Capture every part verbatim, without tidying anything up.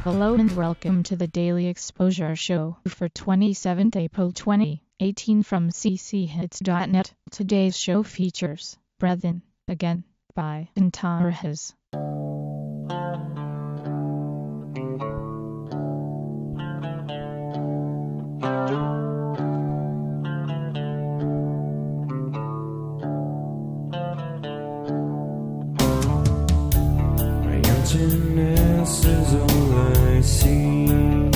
Hello and welcome to the Daily Exposure Show for twenty-seventh April twenty eighteen from c c hits dot net. Today's show features Breathin' Again by Antares. Emptiness is all I see.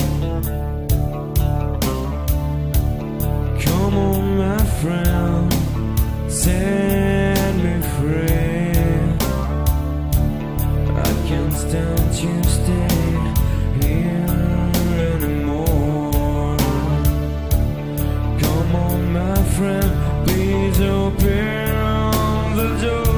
Come on, my friend, set me free. I can't stand to stay here anymore. Come on, my friend, please open the door.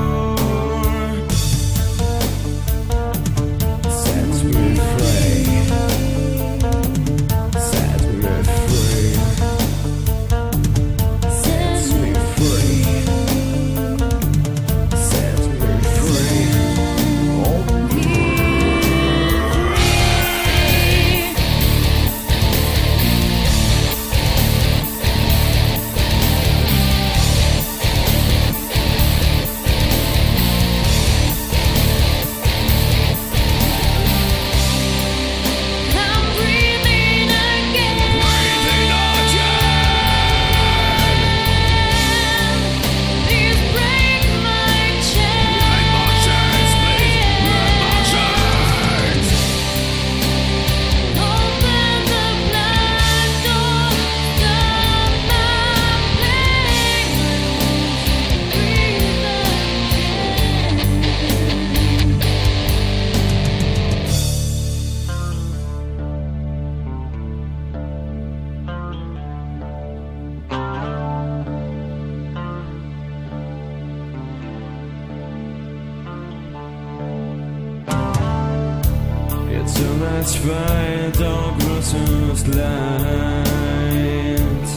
So let's find our Christmas light.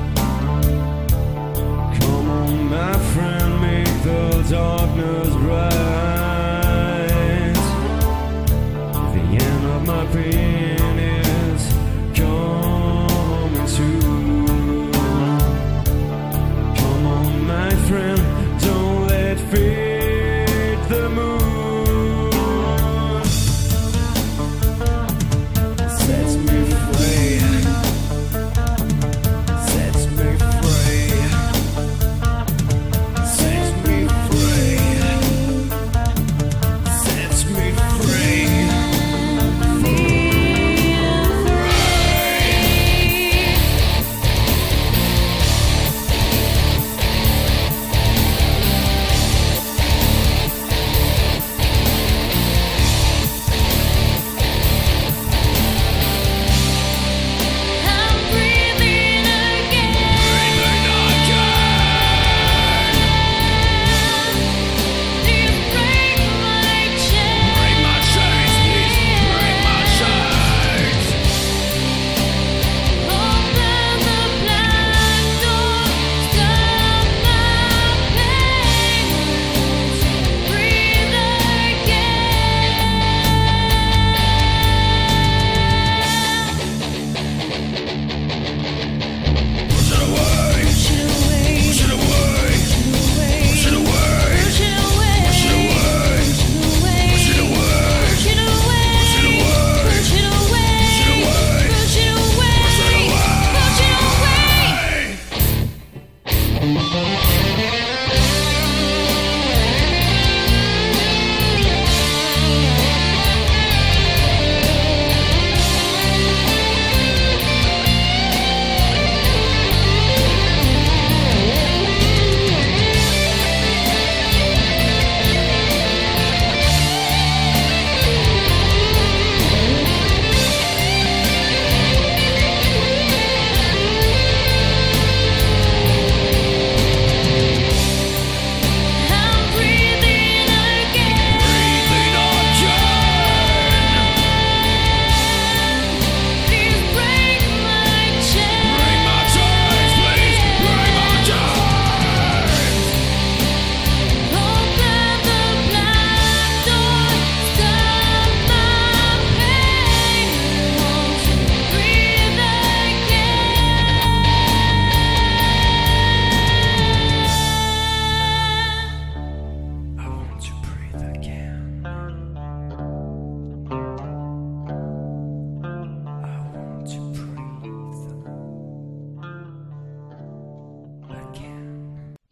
Come on, my friend, make the darkness bright. The end of my pain is coming soon. Come on, my friend, don't let fade the moon. Free.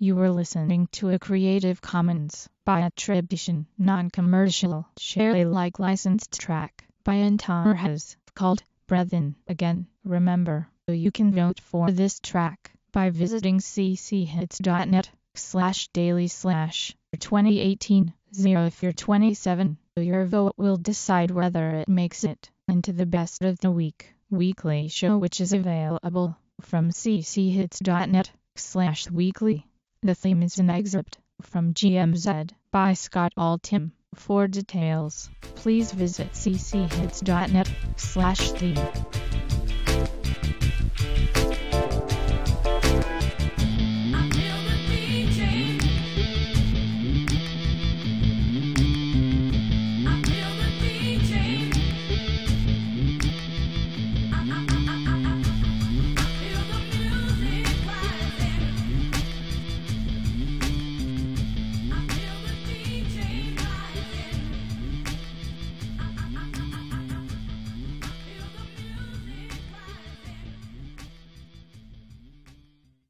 You were listening to a Creative Commons by attribution, non-commercial, share Alike licensed track by Antares called Brethren Again. Remember, you can vote for this track by visiting cchits.net slash daily slash 2018 zero. If you're twenty-seven, your vote will decide whether it makes it into the best of the week weekly show, which is available from cchits.net slash weekly. The theme is an excerpt from G M Z by Scott Altham. For details, please visit cchits.net slash theme.